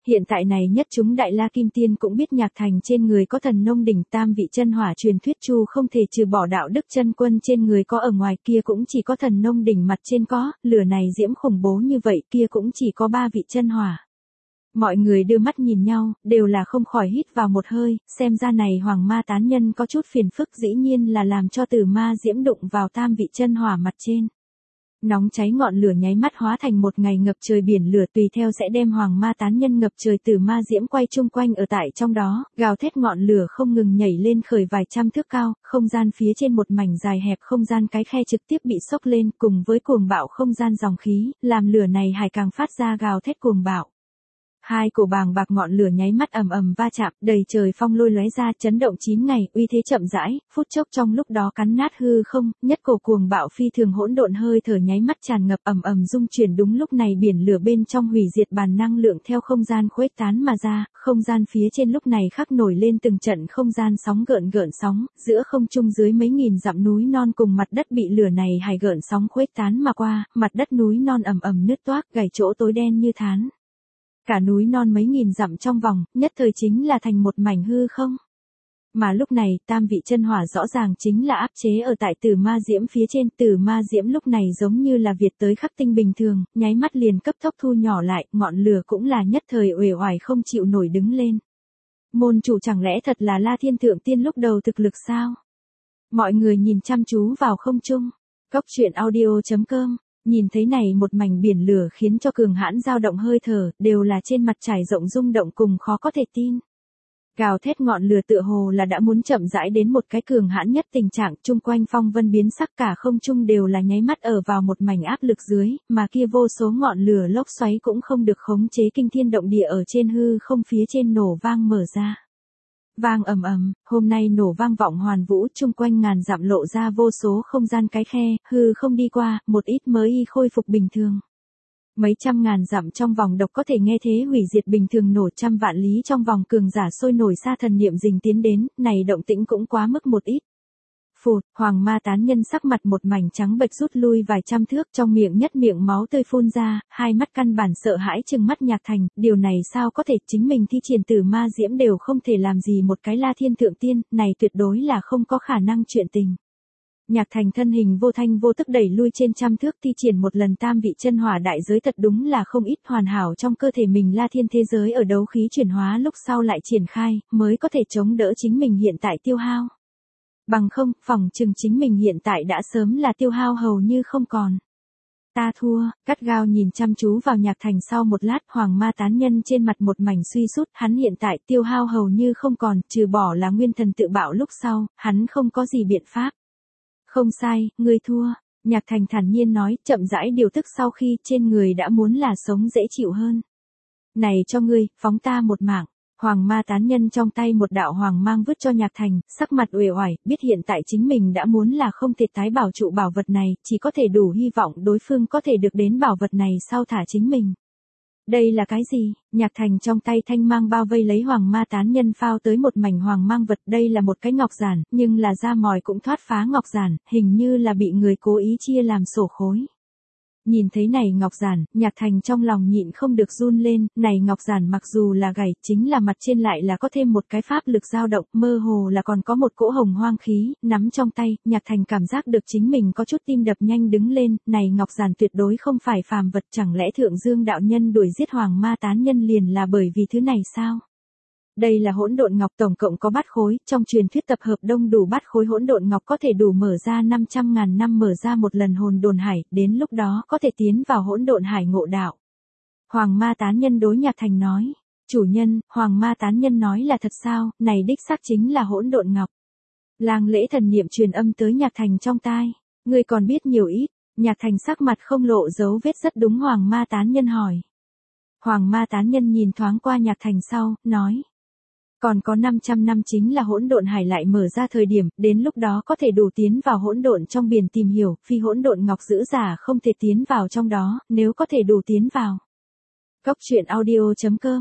Hiện tại này nhất chúng Đại La Kim Tiên cũng biết Nhạc Thành trên người có thần nông đỉnh tam vị chân hỏa truyền thuyết Chu không thể trừ bỏ đạo đức chân quân trên người có ở ngoài kia cũng chỉ có thần nông đỉnh mặt trên có, lửa này diễm khủng bố như vậy kia cũng chỉ có 3 vị chân hỏa. Mọi người đưa mắt nhìn nhau, đều là không khỏi hít vào một hơi, xem ra này hoàng ma tán nhân có chút phiền phức dĩ nhiên là làm cho tử ma diễm đụng vào tam vị chân hỏa mặt trên. Nóng cháy ngọn lửa nháy mắt hóa thành một ngày ngập trời biển lửa tùy theo sẽ đem hoàng ma tán nhân ngập trời tử ma diễm quay chung quanh ở tại trong đó, gào thét ngọn lửa không ngừng nhảy lên khởi vài trăm thước cao, không gian phía trên một mảnh dài hẹp không gian cái khe trực tiếp bị sốc lên cùng với cuồng bạo không gian dòng khí, làm lửa này hải càng phát ra gào thét cuồng bạo. Hai cổ bàng bạc ngọn lửa nháy mắt ầm ầm va chạm, đầy trời phong lôi lóe ra, chấn động 9 ngày, uy thế chậm rãi, phút chốc trong lúc đó cắn nát hư không, nhất cổ cuồng bạo phi thường hỗn độn hơi thở nháy mắt tràn ngập ầm ầm rung chuyển, đúng lúc này biển lửa bên trong hủy diệt bàn năng lượng theo không gian khuếch tán mà ra, không gian phía trên lúc này khắc nổi lên từng trận không gian sóng gợn gợn sóng, giữa không trung dưới mấy nghìn dặm núi non cùng mặt đất bị lửa này hải gợn sóng khuếch tán mà qua, mặt đất núi non ầm ầm nứt toác, gầy chỗ tối đen như thán. Cả núi non mấy nghìn dặm trong vòng, nhất thời chính là thành một mảnh hư không. Mà lúc này, tam vị chân hỏa rõ ràng chính là áp chế ở tại tử ma diễm phía trên, tử ma diễm lúc này giống như là Việt tới khắc tinh bình thường, nháy mắt liền cấp tốc thu nhỏ lại, ngọn lửa cũng là nhất thời uể oải không chịu nổi đứng lên. Môn chủ chẳng lẽ thật là La Thiên Thượng Tiên lúc đầu thực lực sao? Mọi người nhìn chăm chú vào không trung. Cốc truyện audio.com Nhìn thấy này một mảnh biển lửa khiến cho cường hãn dao động hơi thở, đều là trên mặt trải rộng rung động cùng khó có thể tin. Gào thét ngọn lửa tựa hồ là đã muốn chậm rãi đến một cái cường hãn nhất tình trạng, chung quanh phong vân biến sắc cả không trung đều là nháy mắt ở vào một mảnh áp lực dưới, mà kia vô số ngọn lửa lốc xoáy cũng không được khống chế kinh thiên động địa ở trên hư không phía trên nổ vang mở ra. Vang ầm ầm, hôm nay nổ vang vọng hoàn vũ, chung quanh ngàn dặm lộ ra vô số không gian cái khe, hư không đi qua, một ít mới y khôi phục bình thường. Mấy trăm ngàn dặm trong vòng độc có thể nghe thế hủy diệt bình thường nổ, trăm vạn lý trong vòng cường giả sôi nổi xa thần niệm rình tiến đến, này động tĩnh cũng quá mức một ít. Phụt, hoàng ma tán nhân sắc mặt một mảnh trắng bệch rút lui vài trăm thước, trong miệng nhất miệng máu tươi phun ra, hai mắt căn bản sợ hãi trừng mắt Nhạc Thành, điều này sao có thể, chính mình thi triển tử ma diễm đều không thể làm gì một cái La Thiên Thượng Tiên, này tuyệt đối là không có khả năng chuyện tình. Nhạc Thành thân hình vô thanh vô tức đẩy lui trên trăm thước, thi triển một lần tam vị chân hỏa đại giới, thật đúng là không ít, hoàn hảo trong cơ thể mình La Thiên thế giới ở đấu khí chuyển hóa lúc sau lại triển khai, mới có thể chống đỡ chính mình hiện tại tiêu hao. Bằng không, phỏng chừng chính mình hiện tại đã sớm là tiêu hao hầu như không còn. Ta thua, gắt gao nhìn chăm chú vào Nhạc Thành sau một lát, hoàng ma tán nhân trên mặt một mảnh suy sút, hắn hiện tại tiêu hao hầu như không còn, trừ bỏ là nguyên thần tự bạo lúc sau, hắn không có gì biện pháp. Không sai, ngươi thua, Nhạc Thành thản nhiên nói, chậm rãi điều tức sau khi trên người đã muốn là sống dễ chịu hơn. Này cho ngươi, phóng ta một mạng. Hoàng ma tán nhân trong tay một đạo hoàng mang vứt cho Nhạc Thành, sắc mặt uể oải, biết hiện tại chính mình đã muốn là không thể tái bảo trụ bảo vật này, chỉ có thể đủ hy vọng đối phương có thể được đến bảo vật này sau thả chính mình. Đây là cái gì? Nhạc Thành trong tay thanh mang bao vây lấy hoàng ma tán nhân phao tới một mảnh hoàng mang vật, đây là một cái ngọc giản, nhưng là da mòi cũng thoát phá ngọc giản, hình như là bị người cố ý chia làm sổ khối. Nhìn thấy này ngọc giản, Nhạc Thành trong lòng nhịn không được run lên, này ngọc giản mặc dù là gầy, chính là mặt trên lại là có thêm một cái pháp lực dao động, mơ hồ là còn có một cỗ hồng hoang khí, nắm trong tay, Nhạc Thành cảm giác được chính mình có chút tim đập nhanh đứng lên, này ngọc giản tuyệt đối không phải phàm vật, chẳng lẽ Thượng Dương đạo nhân đuổi giết hoàng ma tán nhân liền là bởi vì thứ này sao? Đây là hỗn độn ngọc, tổng cộng có bát khối, trong truyền thuyết tập hợp đông đủ bát khối hỗn độn ngọc có thể đủ mở ra 500.000 năm mở ra một lần hồn đồn hải, đến lúc đó có thể tiến vào hỗn độn hải ngộ đạo. Hoàng ma tán nhân đối Nhạc Thành nói, chủ nhân, hoàng ma tán nhân nói là thật sao, này đích xác chính là hỗn độn ngọc. Lang lễ thần niệm truyền âm tới Nhạc Thành trong tai, ngươi còn biết nhiều ít, Nhạc Thành sắc mặt không lộ dấu vết rất đúng hoàng ma tán nhân hỏi. Hoàng ma tán nhân nhìn thoáng qua Nhạc Thành sau, nói. Còn có 500 năm chính là hỗn độn hải lại mở ra thời điểm, đến lúc đó có thể đủ tiến vào hỗn độn trong biển tìm hiểu, phi hỗn độn ngọc giữ giả không thể tiến vào trong đó, nếu có thể đủ tiến vào. Cốc truyện audio.com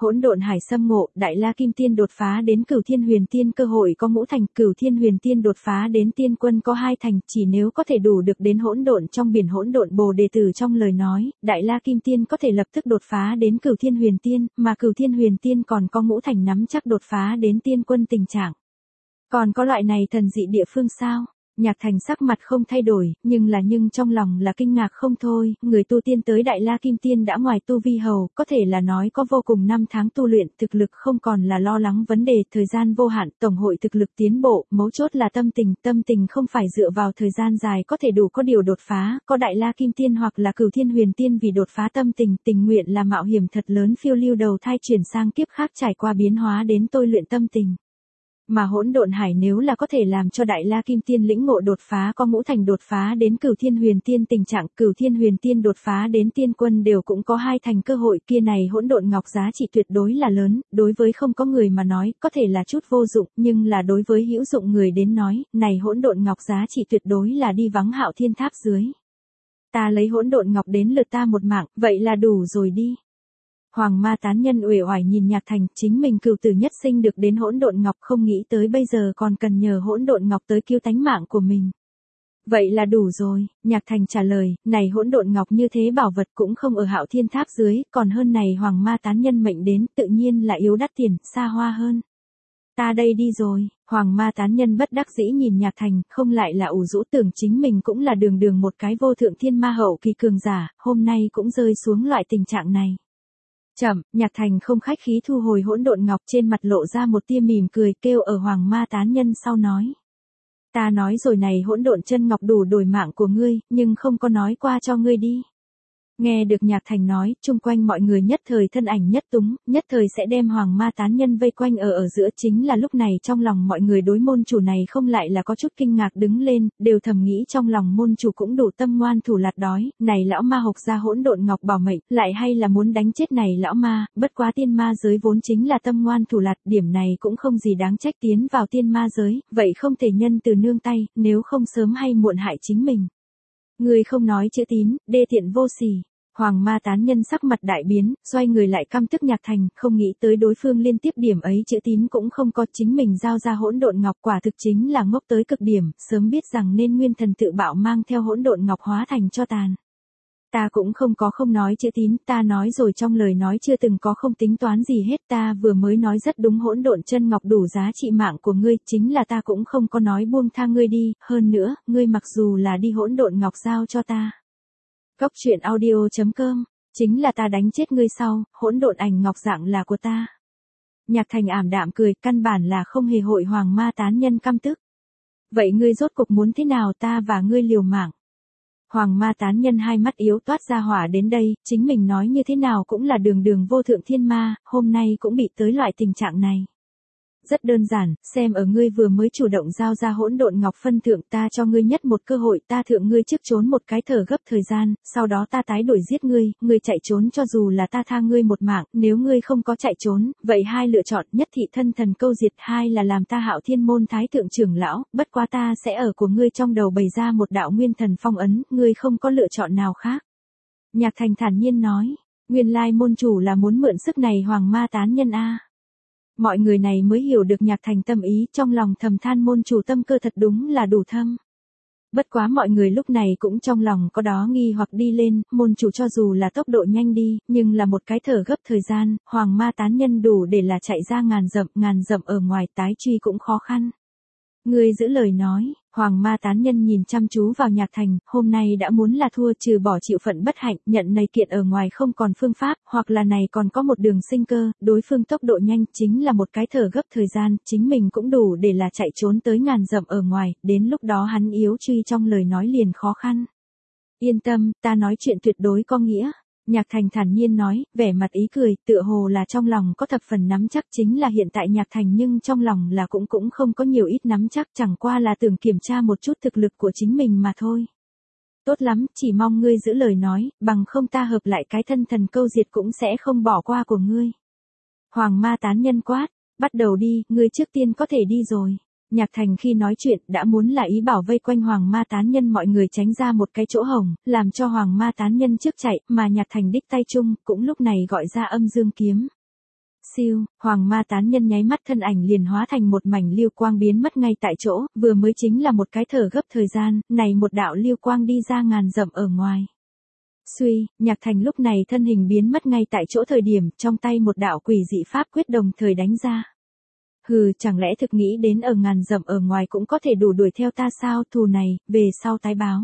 Hỗn độn hải xâm ngộ, Đại La Kim Tiên đột phá đến Cửu Thiên Huyền Tiên cơ hội có ngũ thành, Cửu Thiên Huyền Tiên đột phá đến tiên quân có hai thành, chỉ nếu có thể đủ được đến hỗn độn trong biển hỗn độn Bồ Đề Tử trong lời nói, Đại La Kim Tiên có thể lập tức đột phá đến Cửu Thiên Huyền Tiên, mà Cửu Thiên Huyền Tiên còn có ngũ thành nắm chắc đột phá đến tiên quân tình trạng. Còn có loại này thần dị địa phương sao? Nhạc Thành sắc mặt không thay đổi, nhưng trong lòng là kinh ngạc không thôi, người tu tiên tới Đại La Kim Tiên đã ngoài tu vi hầu, có thể là nói có vô cùng năm tháng tu luyện, thực lực không còn là lo lắng vấn đề, thời gian vô hạn, tổng hội thực lực tiến bộ, mấu chốt là tâm tình không phải dựa vào thời gian dài có thể đủ có điều đột phá, có Đại La Kim Tiên hoặc là Cửu Thiên Huyền Tiên vì đột phá tình nguyện là mạo hiểm thật lớn phiêu lưu đầu thai chuyển sang kiếp khác trải qua biến hóa đến tôi luyện tâm tình. Mà hỗn độn hải nếu là có thể làm cho Đại La Kim Tiên lĩnh ngộ đột phá có ngũ thành đột phá đến Cửu Thiên Huyền Tiên tình trạng, Cửu Thiên Huyền Tiên đột phá đến tiên quân đều cũng có hai thành cơ hội, kia này hỗn độn ngọc giá trị tuyệt đối là lớn, đối với không có người mà nói, có thể là chút vô dụng, nhưng là đối với hữu dụng người đến nói, này hỗn độn ngọc giá trị tuyệt đối là đi vắng Hạo Thiên tháp dưới. Ta lấy hỗn độn ngọc đến lượt ta một mạng, vậy là đủ rồi đi. Hoàng Ma tán nhân uể oải nhìn Nhạc Thành, chính mình cửu tử nhất sinh được đến hỗn độn ngọc, không nghĩ tới bây giờ còn cần nhờ hỗn độn ngọc tới cứu tánh mạng của mình. Vậy là đủ rồi, Nhạc Thành trả lời, này hỗn độn ngọc như thế bảo vật cũng không ở Hạo Thiên tháp dưới, còn hơn này Hoàng Ma tán nhân mệnh đến, tự nhiên là yếu đắt tiền, xa hoa hơn. Ta đây đi rồi, Hoàng Ma tán nhân bất đắc dĩ nhìn Nhạc Thành, không lại là ủ rũ, tưởng chính mình cũng là đường một cái vô thượng thiên ma hậu kỳ cường giả, hôm nay cũng rơi xuống loại tình trạng này. Chậm, Nhạc Thành không khách khí thu hồi hỗn độn ngọc, trên mặt lộ ra một tia mỉm cười, kêu ở Hoàng Ma tán nhân sau nói. Ta nói rồi này hỗn độn chân ngọc đủ đổi mạng của ngươi, nhưng không có nói qua cho ngươi đi. Nghe được Nhạc Thành nói, chung quanh mọi người nhất thời thân ảnh nhất túng, nhất thời sẽ đem Hoàng Ma tán nhân vây quanh ở giữa, chính là lúc này trong lòng mọi người đối môn chủ này không lại là có chút kinh ngạc đứng lên, đều thầm nghĩ trong lòng môn chủ cũng đủ tâm ngoan thủ lạt đói, này lão ma học ra hỗn độn ngọc bảo mệnh, lại hay là muốn đánh chết này lão ma, bất quá tiên ma giới vốn chính là tâm ngoan thủ lạt, điểm này cũng không gì đáng trách, tiến vào tiên ma giới, vậy không thể nhân từ nương tay, nếu không sớm hay muộn hại chính mình. Người không nói chữ tín, đê tiện vô sỉ. Hoàng Ma tán nhân sắc mặt đại biến, xoay người lại căm tức Nhạc Thành, không nghĩ tới đối phương liên tiếp điểm ấy chữ tín cũng không có, chính mình giao ra hỗn độn ngọc, quả thực chính là ngốc tới cực điểm, sớm biết rằng nên nguyên thần tự bạo mang theo hỗn độn ngọc hóa thành cho tàn. Ta cũng không nói chữ tín, ta nói rồi trong lời nói chưa từng có không tính toán gì hết, ta vừa mới nói rất đúng, hỗn độn chân ngọc đủ giá trị mạng của ngươi, chính là ta cũng không có nói buông tha ngươi đi, hơn nữa, ngươi mặc dù là đi hỗn độn ngọc giao cho ta. Cốc truyện audio.com, chính là ta đánh chết ngươi sau, hỗn độn ảnh ngọc dạng là của ta. Nhạc Thành ảm đạm cười, căn bản là không hề hội Hoàng Ma tán nhân căm tức. Vậy ngươi rốt cục muốn thế nào, ta và ngươi liều mạng? Hoàng Ma tán nhân hai mắt yếu toát ra hỏa đến đây, chính mình nói như thế nào cũng là đường vô thượng thiên ma, hôm nay cũng bị tới loại tình trạng này. Rất đơn giản, xem ở ngươi vừa mới chủ động giao ra hỗn độn ngọc phân thượng, ta cho ngươi nhất một cơ hội, ta thượng ngươi trước trốn một cái thở gấp thời gian, sau đó ta tái đuổi giết ngươi, ngươi chạy trốn cho dù là ta tha ngươi một mạng, nếu ngươi không có chạy trốn, vậy hai lựa chọn, nhất thị thân thần câu diệt, hai là làm ta Hạo Thiên môn thái thượng trưởng lão, bất quá ta sẽ ở của ngươi trong đầu bày ra một đạo nguyên thần phong ấn, ngươi không có lựa chọn nào khác. Nhạc Thành thản nhiên nói, nguyên lai môn chủ là muốn mượn sức này Hoàng Ma tán nhân a. Mọi người này mới hiểu được Nhạc Thành tâm ý, trong lòng thầm than môn chủ tâm cơ thật đúng là đủ thâm. Bất quá mọi người lúc này cũng trong lòng có đó nghi hoặc đi lên, môn chủ cho dù là tốc độ nhanh đi, nhưng là một cái thở gấp thời gian, Hoàng Ma tán nhân đủ để là chạy ra ngàn dặm ở ngoài, tái truy cũng khó khăn. Ngươi giữ lời nói, Hoàng Ma tán nhân nhìn chăm chú vào Nhạc Thành, hôm nay đã muốn là thua, trừ bỏ chịu phận bất hạnh, nhận này kiện ở ngoài không còn phương pháp, hoặc là này còn có một đường sinh cơ, đối phương tốc độ nhanh, chính là một cái thở gấp thời gian, chính mình cũng đủ để là chạy trốn tới ngàn dặm ở ngoài, đến lúc đó hắn yếu truy trong lời nói liền khó khăn. Yên tâm, ta nói chuyện tuyệt đối có nghĩa. Nhạc Thành thản nhiên nói, vẻ mặt ý cười, tựa hồ là trong lòng có thập phần nắm chắc, chính là hiện tại Nhạc Thành nhưng trong lòng là cũng không có nhiều ít nắm chắc, chẳng qua là tưởng kiểm tra một chút thực lực của chính mình mà thôi. Tốt lắm, chỉ mong ngươi giữ lời nói, bằng không ta hợp lại cái thân thần câu diệt cũng sẽ không bỏ qua của ngươi. Hoàng Ma tán nhân quát, bắt đầu đi, ngươi trước tiên có thể đi rồi. Nhạc Thành khi nói chuyện đã muốn là ý bảo vây quanh Hoàng Ma tán nhân mọi người tránh ra một cái chỗ hổng, làm cho Hoàng Ma tán nhân trước chạy, mà Nhạc Thành đích tay chung, cũng lúc này gọi ra âm dương kiếm. Siêu, hoàng ma tán nhân nháy mắt thân ảnh liền hóa thành một mảnh lưu quang biến mất ngay tại chỗ, vừa mới chính là một cái thở gấp thời gian, này một đạo lưu quang đi ra ngàn dặm ở ngoài. Suy, Nhạc Thành lúc này thân hình biến mất ngay tại chỗ thời điểm, trong tay một đạo quỷ dị pháp quyết đồng thời đánh ra. Hừ, chẳng lẽ thực nghĩ đến ở ngàn dặm ở ngoài cũng có thể đủ đuổi theo ta sao, thù này, về sau tái báo.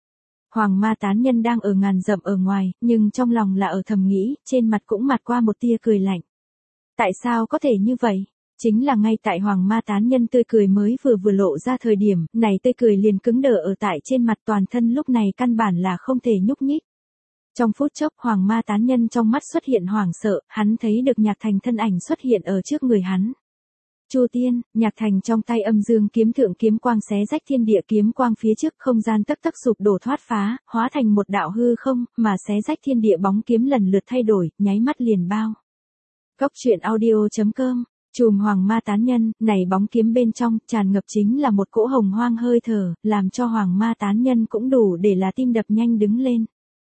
Hoàng ma tán nhân đang ở ngàn dặm ở ngoài, nhưng trong lòng là ở thầm nghĩ, trên mặt cũng mặt qua một tia cười lạnh. Tại sao có thể như vậy? Chính là ngay tại hoàng ma tán nhân tươi cười mới vừa lộ ra thời điểm, này tươi cười liền cứng đờ ở tại trên mặt toàn thân lúc này căn bản là không thể nhúc nhích. Trong phút chốc hoàng ma tán nhân trong mắt xuất hiện hoảng sợ, hắn thấy được Nhạc Thành thân ảnh xuất hiện ở trước người hắn. Chu Tiên, Nhạc Thành trong tay âm dương kiếm thượng kiếm quang xé rách thiên địa kiếm quang phía trước không gian tấp tấp sụp đổ thoát phá, hóa thành một đạo hư không, mà xé rách thiên địa bóng kiếm lần lượt thay đổi, nháy mắt liền bao. Cốc truyện audio.com, chùm hoàng ma tán nhân, này bóng kiếm bên trong, tràn ngập chính là một cỗ hồng hoang hơi thở, làm cho hoàng ma tán nhân cũng đủ để là tim đập nhanh đứng lên.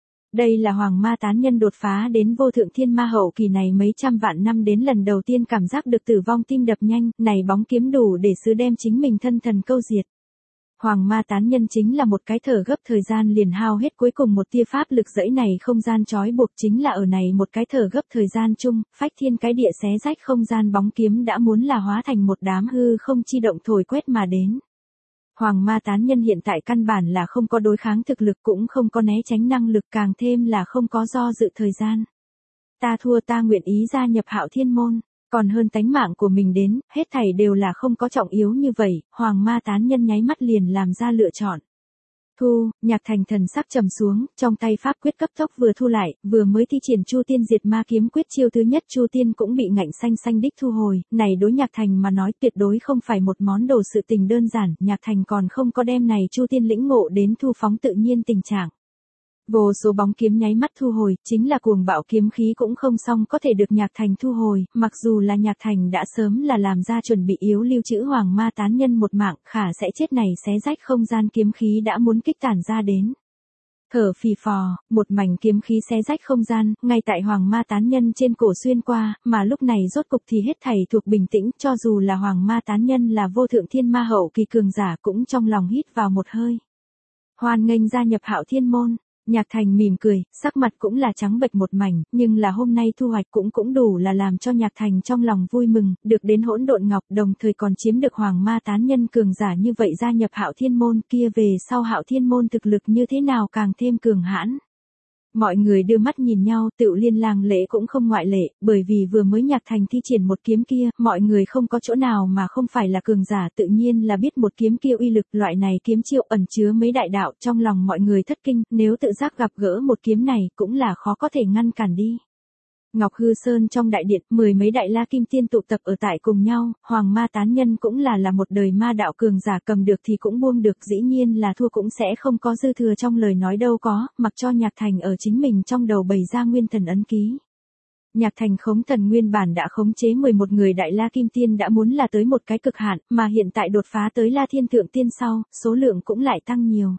Đây là hoàng ma tán nhân đột phá đến vô thượng thiên ma hậu kỳ này mấy trăm vạn năm đến lần đầu tiên cảm giác được tử vong tim đập nhanh, này bóng kiếm đủ để sứ đem chính mình thân thần câu diệt. Hoàng ma tán nhân chính là một cái thở gấp thời gian liền hao hết cuối cùng một tia pháp lực dẫy này không gian trói buộc chính là ở này một cái thở gấp thời gian chung, phách thiên cái địa xé rách không gian bóng kiếm đã muốn là hóa thành một đám hư không chi động thổi quét mà đến. Hoàng ma tán nhân hiện tại căn bản là không có đối kháng thực lực cũng không có né tránh năng lực càng thêm là không có do dự thời gian. Ta thua ta nguyện ý gia nhập Hạo Thiên Môn, còn hơn tánh mạng của mình đến, hết thảy đều là không có trọng yếu như vậy, hoàng ma tán nhân nháy mắt liền làm ra lựa chọn. Thu, Nhạc Thành thần sắc trầm xuống, trong tay pháp quyết cấp tốc vừa thu lại, vừa mới thi triển Chu Tiên diệt ma kiếm quyết chiêu thứ nhất Chu Tiên cũng bị ngạnh xanh đích thu hồi, này đối Nhạc Thành mà nói tuyệt đối không phải một món đồ sự tình đơn giản, Nhạc Thành còn không có đem này Chu Tiên lĩnh ngộ đến thu phóng tự nhiên tình trạng. Vô số bóng kiếm nháy mắt thu hồi, chính là cuồng bạo kiếm khí cũng không xong có thể được Nhạc Thành thu hồi, mặc dù là Nhạc Thành đã sớm là làm ra chuẩn bị yếu lưu trữ hoàng ma tán nhân một mạng, khả sẽ chết này xé rách không gian kiếm khí đã muốn kích tản ra đến. Thở phì phò, một mảnh kiếm khí xé rách không gian, ngay tại hoàng ma tán nhân trên cổ xuyên qua, mà lúc này rốt cục thì hết thảy thuộc bình tĩnh, cho dù là hoàng ma tán nhân là vô thượng thiên ma hậu kỳ cường giả cũng trong lòng hít vào một hơi. Hoan nghênh gia nhập Hạo Thiên Môn. Nhạc Thành mỉm cười, sắc mặt cũng là trắng bệch một mảnh, nhưng là hôm nay thu hoạch cũng đủ là làm cho Nhạc Thành trong lòng vui mừng, được đến hỗn độn ngọc đồng thời còn chiếm được hoàng ma tán nhân cường giả như vậy gia nhập Hạo Thiên Môn kia về sau Hạo Thiên Môn thực lực như thế nào càng thêm cường hãn. Mọi người đưa mắt nhìn nhau, Tựu Liên Lang Lễ cũng không ngoại lệ, bởi vì vừa mới Nhạc Thành thi triển một kiếm kia, mọi người không có chỗ nào mà không phải là cường giả tự nhiên là biết một kiếm kia uy lực, loại này kiếm chiêu ẩn chứa mấy đại đạo, trong lòng mọi người thất kinh, nếu tự giác gặp gỡ một kiếm này, cũng là khó có thể ngăn cản đi. Ngọc Hư Sơn trong đại điện, 10 mấy đại la kim tiên tụ tập ở tại cùng nhau, hoàng ma tán nhân cũng là một đời ma đạo cường giả cầm được thì cũng buông được, dĩ nhiên là thua cũng sẽ không có dư thừa trong lời nói đâu có, mặc cho Nhạc Thành ở chính mình trong đầu bày ra nguyên thần ấn ký. Nhạc Thành khống thần nguyên bản đã khống chế 11 người đại la kim tiên đã muốn là tới một cái cực hạn, mà hiện tại đột phá tới la thiên thượng tiên sau, số lượng cũng lại tăng nhiều.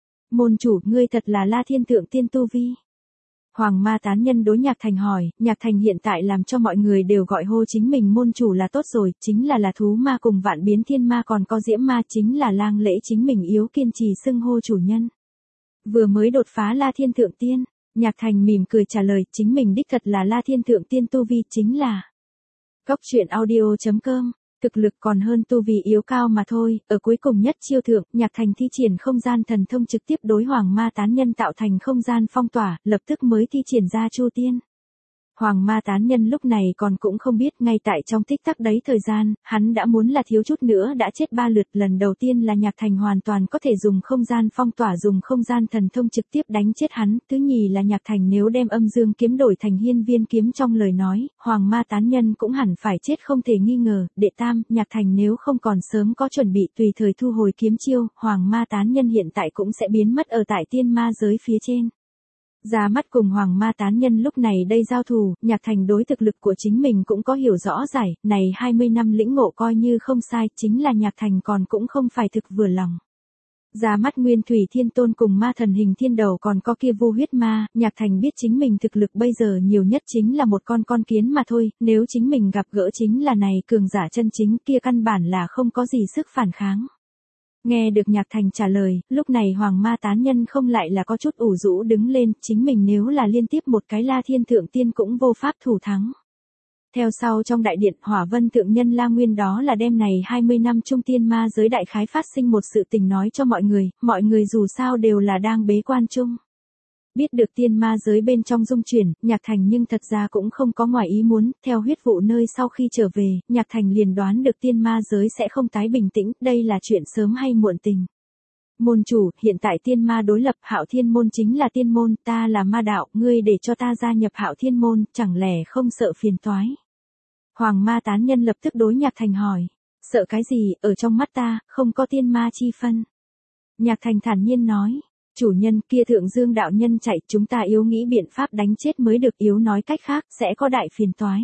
Môn chủ, ngươi thật là la thiên thượng tiên tu vi. Hoàng ma tán nhân đối Nhạc Thành hỏi, Nhạc Thành hiện tại làm cho mọi người đều gọi hô chính mình môn chủ là tốt rồi, chính là thú ma cùng vạn biến thiên ma còn có diễm ma chính là Lang Lễ chính mình yếu kiên trì xưng hô chủ nhân. Vừa mới đột phá la thiên thượng tiên, Nhạc Thành mỉm cười trả lời chính mình đích thật là la thiên thượng tiên tu vi chính là. Cốc truyện audio.com, thực lực còn hơn tu vi yếu cao mà thôi, ở cuối cùng nhất chiêu thượng, Nhạc Thành thi triển không gian thần thông trực tiếp đối hoàng ma tán nhân tạo thành không gian phong tỏa, lập tức mới thi triển ra Chu Tiên. Hoàng ma tán nhân lúc này còn cũng không biết ngay tại trong tích tắc đấy thời gian, hắn đã muốn là thiếu chút nữa đã chết 3 lượt, lần đầu tiên là Nhạc Thành hoàn toàn có thể dùng không gian phong tỏa dùng không gian thần thông trực tiếp đánh chết hắn, thứ nhì là Nhạc Thành nếu đem âm dương kiếm đổi thành hiên viên kiếm trong lời nói, hoàng ma tán nhân cũng hẳn phải chết không thể nghi ngờ, đệ tam, Nhạc Thành nếu không còn sớm có chuẩn bị tùy thời thu hồi kiếm chiêu, hoàng ma tán nhân hiện tại cũng sẽ biến mất ở tại tiên ma giới phía trên. Ra mắt cùng hoàng ma tán nhân lúc này đây giao thủ, Nhạc Thành đối thực lực của chính mình cũng có hiểu rõ giải, này 20 năm lĩnh ngộ coi như không sai, chính là Nhạc Thành còn cũng không phải thực vừa lòng. Ra mắt Nguyên Thủy Thiên Tôn cùng ma thần hình thiên đầu còn có kia Vu huyết ma, Nhạc Thành biết chính mình thực lực bây giờ nhiều nhất chính là một con kiến mà thôi, nếu chính mình gặp gỡ chính là này cường giả chân chính kia căn bản là không có gì sức phản kháng. Nghe được Nhạc Thành trả lời, lúc này Hoàng Ma tán nhân không lại là có chút ủ rũ đứng lên, chính mình nếu là liên tiếp một cái La Thiên Thượng Tiên cũng vô pháp thủ thắng. Theo sau trong đại điện Hỏa Vân Thượng Nhân La Nguyên đó là đêm này 20 năm trung tiên ma giới đại khái phát sinh một sự tình nói cho mọi người dù sao đều là đang bế quan chung. Biết được tiên ma giới bên trong dung chuyển, Nhạc Thành nhưng thật ra cũng không có ngoài ý muốn, theo huyết vụ nơi sau khi trở về, Nhạc Thành liền đoán được tiên ma giới sẽ không tái bình tĩnh, đây là chuyện sớm hay muộn tình. Môn chủ, hiện tại tiên ma đối lập Hạo Thiên môn chính là tiên môn, ta là ma đạo, ngươi để cho ta gia nhập Hạo Thiên môn, chẳng lẽ không sợ phiền toái? Hoàng Ma tán nhân lập tức đối Nhạc Thành hỏi, sợ cái gì, ở trong mắt ta, không có tiên ma chi phân. Nhạc Thành thản nhiên nói, chủ nhân kia Thượng Dương đạo nhân chạy, chúng ta yếu nghĩ biện pháp đánh chết mới được, yếu nói cách khác, sẽ có đại phiền toái.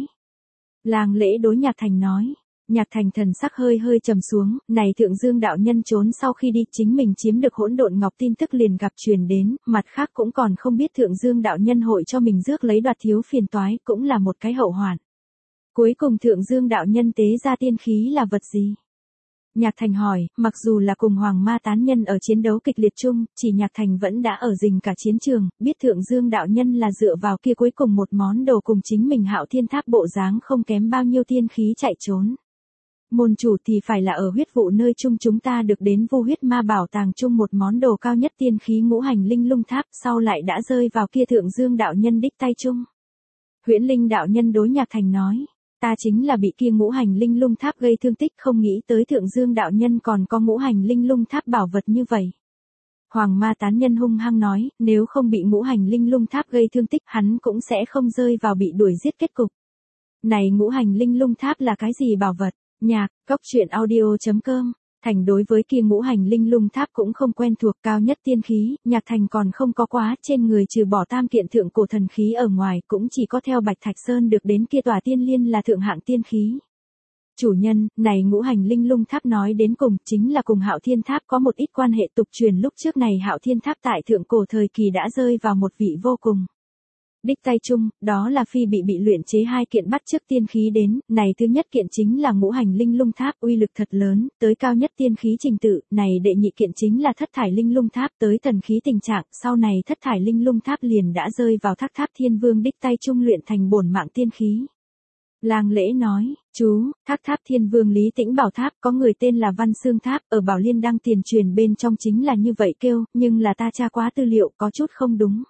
Lang Lễ đối Nhạc Thành nói. Nhạc Thành thần sắc hơi trầm xuống, này Thượng Dương đạo nhân trốn sau khi đi chính mình chiếm được hỗn độn ngọc tin tức liền gặp truyền đến, mặt khác cũng còn không biết Thượng Dương đạo nhân hội cho mình rước lấy đoạt thiếu phiền toái, cũng là một cái hậu hoạn. Cuối cùng Thượng Dương đạo nhân tế ra tiên khí là vật gì? Nhạc Thành hỏi, mặc dù là cùng Hoàng Ma tán nhân ở chiến đấu kịch liệt chung, chỉ Nhạc Thành vẫn đã ở rình cả chiến trường, biết Thượng Dương đạo nhân là dựa vào kia cuối cùng một món đồ cùng chính mình Hạo Thiên Tháp bộ dáng không kém bao nhiêu tiên khí chạy trốn. Môn chủ thì phải là ở huyết vụ nơi chung chúng ta được đến Vu huyết ma bảo tàng chung một món đồ cao nhất tiên khí ngũ hành linh lung tháp, sau lại đã rơi vào kia Thượng Dương đạo nhân đích tay chung. Huyễn Linh đạo nhân đối Nhạc Thành nói, ta chính là bị kia ngũ hành linh lung tháp gây thương tích, không nghĩ tới Thượng Dương đạo nhân còn có ngũ hành linh lung tháp bảo vật như vậy. Hoàng Ma tán nhân hung hăng nói, nếu không bị ngũ hành linh lung tháp gây thương tích hắn cũng sẽ không rơi vào bị đuổi giết kết cục. Này ngũ hành linh lung tháp là cái gì bảo vật? Nhạc, Cốc Truyện Audio.com. Thành đối với kia ngũ hành linh lung tháp cũng không quen thuộc, cao nhất tiên khí, Nhạc Thành còn không có quá, trên người trừ bỏ tam kiện thượng cổ thần khí ở ngoài, cũng chỉ có theo Bạch Thạch Sơn được đến kia tòa tiên liên là thượng hạng tiên khí. Chủ nhân, này ngũ hành linh lung tháp nói đến cùng, chính là cùng Hạo Thiên Tháp có một ít quan hệ tục truyền, lúc trước này Hạo Thiên Tháp tại thượng cổ thời kỳ đã rơi vào một vị vô cùng đích tay chung, đó là phi bị luyện chế hai kiện bắt chước tiên khí đến, này thứ nhất kiện chính là ngũ hành linh lung tháp, uy lực thật lớn, tới cao nhất tiên khí trình tự, này đệ nhị kiện chính là thất thải linh lung tháp, tới thần khí tình trạng, sau này thất thải linh lung tháp liền đã rơi vào Thác Tháp Thiên Vương đích tay chung luyện thành bổn mạng tiên khí. Lang Lễ nói, chú, Thác Tháp Thiên Vương Lý Tĩnh Bảo Tháp có người tên là Văn Xương Tháp, ở Bảo Liên đăng tiền truyền bên trong chính là như vậy kêu, nhưng là ta tra quá tư liệu có chút không đúng.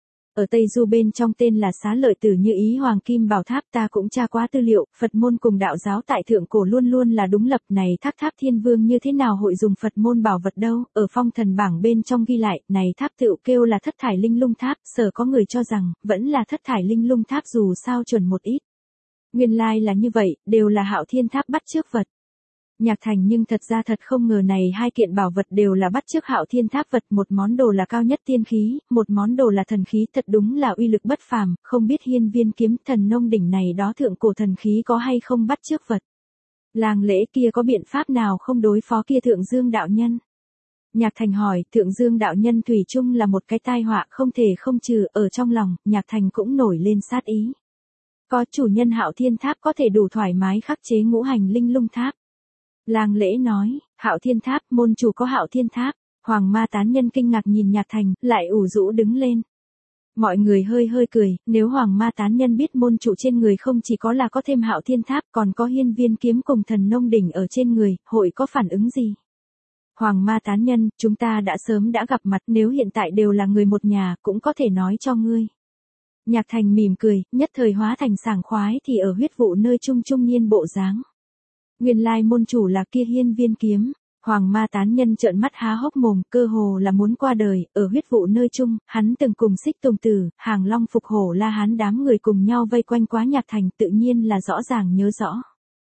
Ở Tây Du bên trong tên là Xá Lợi Tử Như Ý Hoàng Kim Bảo Tháp, ta cũng tra quá tư liệu, Phật môn cùng đạo giáo tại thượng cổ luôn luôn là đúng lập, này Thác Tháp Thiên Vương như thế nào hội dùng Phật môn bảo vật đâu, ở phong thần bảng bên trong ghi lại, này tháp tựu kêu là thất thải linh lung tháp, sở có người cho rằng, vẫn là thất thải linh lung tháp dù sao chuẩn một ít. Nguyên lai là như vậy, đều là Hạo Thiên Tháp bắt chước vật. Nhạc Thành nhưng thật ra thật không ngờ này hai kiện bảo vật đều là bắt chước Hạo Thiên Tháp vật, một món đồ là cao nhất tiên khí, một món đồ là thần khí, thật đúng là uy lực bất phàm, không biết Hiên Viên Kiếm Thần Nông đỉnh này đó thượng cổ thần khí có hay không bắt chước vật. Lang Lễ kia có biện pháp nào không đối phó kia Thượng Dương đạo nhân? Nhạc Thành hỏi, Thượng Dương đạo nhân thủy chung là một cái tai họa không thể không trừ, ở trong lòng, Nhạc Thành cũng nổi lên sát ý. Có chủ nhân Hạo Thiên Tháp có thể đủ thoải mái khắc chế ngũ hành linh lung tháp. Lang Lễ nói, Hạo Thiên Tháp, môn chủ có Hạo Thiên Tháp. Hoàng Ma tán nhân kinh ngạc nhìn Nhạc Thành, lại ủ rũ đứng lên. Mọi người hơi cười, nếu Hoàng Ma tán nhân biết môn chủ trên người không chỉ có là có thêm Hạo Thiên Tháp, còn có Hiên Viên Kiếm cùng Thần Nông đỉnh ở trên người, hội có phản ứng gì? Hoàng Ma tán nhân, chúng ta đã sớm đã gặp mặt, nếu hiện tại đều là người một nhà, cũng có thể nói cho ngươi. Nhạc Thành mỉm cười, nhất thời hóa thành sảng khoái thì ở huyết vụ nơi trung niên bộ dáng. Nguyên lai môn chủ là kia Hiên Viên Kiếm. Hoàng Ma tán nhân trợn mắt há hốc mồm, cơ hồ là muốn qua đời, ở huyết vụ nơi chung, hắn từng cùng Xích Tùng Tử, Hàng Long Phục Hổ La Hán đám người cùng nhau vây quanh quá Nhạc Thành, tự nhiên là rõ ràng nhớ rõ.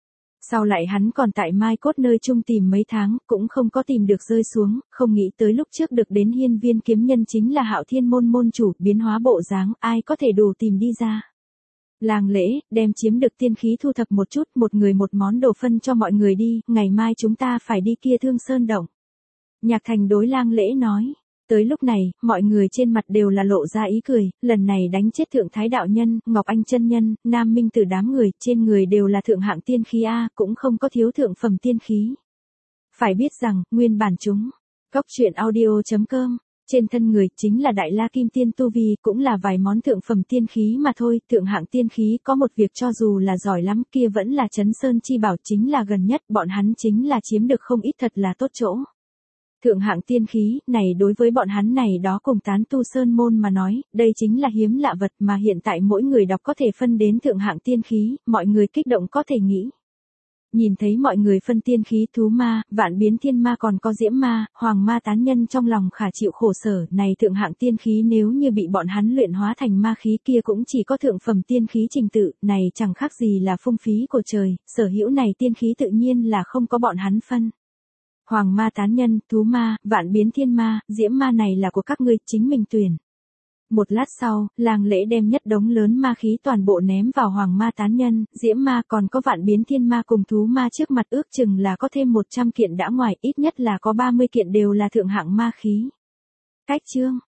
Sau lại hắn còn tại Mai Cốt nơi chung tìm mấy tháng, cũng không có tìm được rơi xuống, không nghĩ tới lúc trước được đến Hiên Viên Kiếm nhân chính là Hạo Thiên môn môn chủ, biến hóa bộ dáng, ai có thể đủ tìm đi ra. Lang Lễ, đem chiếm được tiên khí thu thập một chút, một người một món đồ phân cho mọi người đi, ngày mai chúng ta phải đi kia Thương Sơn Động. Nhạc Thành đối Lang Lễ nói. Tới lúc này, mọi người trên mặt đều là lộ ra ý cười, lần này đánh chết Thượng Thái Đạo Nhân, Ngọc Anh chân Nhân, Nam Minh Tử đám người, trên người đều là thượng hạng tiên khí A, cũng không có thiếu thượng phẩm tiên khí. Phải biết rằng, nguyên bản chúng, Cốc Truyện Audio.com, trên thân người chính là Đại La Kim Tiên tu vi, cũng là vài món thượng phẩm tiên khí mà thôi, thượng hạng tiên khí có một việc cho dù là giỏi lắm kia vẫn là Trấn Sơn chi bảo, chính là gần nhất bọn hắn chính là chiếm được không ít thật là tốt chỗ. Thượng hạng tiên khí, này đối với bọn hắn này đó cùng tán tu sơn môn mà nói, đây chính là hiếm lạ vật mà hiện tại mỗi người đọc có thể phân đến thượng hạng tiên khí, mọi người kích động có thể nghĩ. Nhìn thấy mọi người phân tiên khí thú ma, vạn biến thiên ma còn có diễm ma, hoàng ma tán nhân trong lòng khả chịu khổ sở, này thượng hạng tiên khí nếu như bị bọn hắn luyện hóa thành ma khí kia cũng chỉ có thượng phẩm tiên khí trình tự, này chẳng khác gì là phung phí của trời, sở hữu này tiên khí tự nhiên là không có bọn hắn phân. Hoàng ma tán nhân, thú ma, vạn biến thiên ma, diễm ma này là của các ngươi, chính mình tuyển. Một lát sau, Lang Lễ đem nhất đống lớn ma khí toàn bộ ném vào hoàng ma tán nhân, diễm ma còn có vạn biến thiên ma cùng thú ma trước mặt, ước chừng là có thêm 100 kiện đã ngoài, ít nhất là có 30 kiện đều là thượng hạng ma khí. Cách chương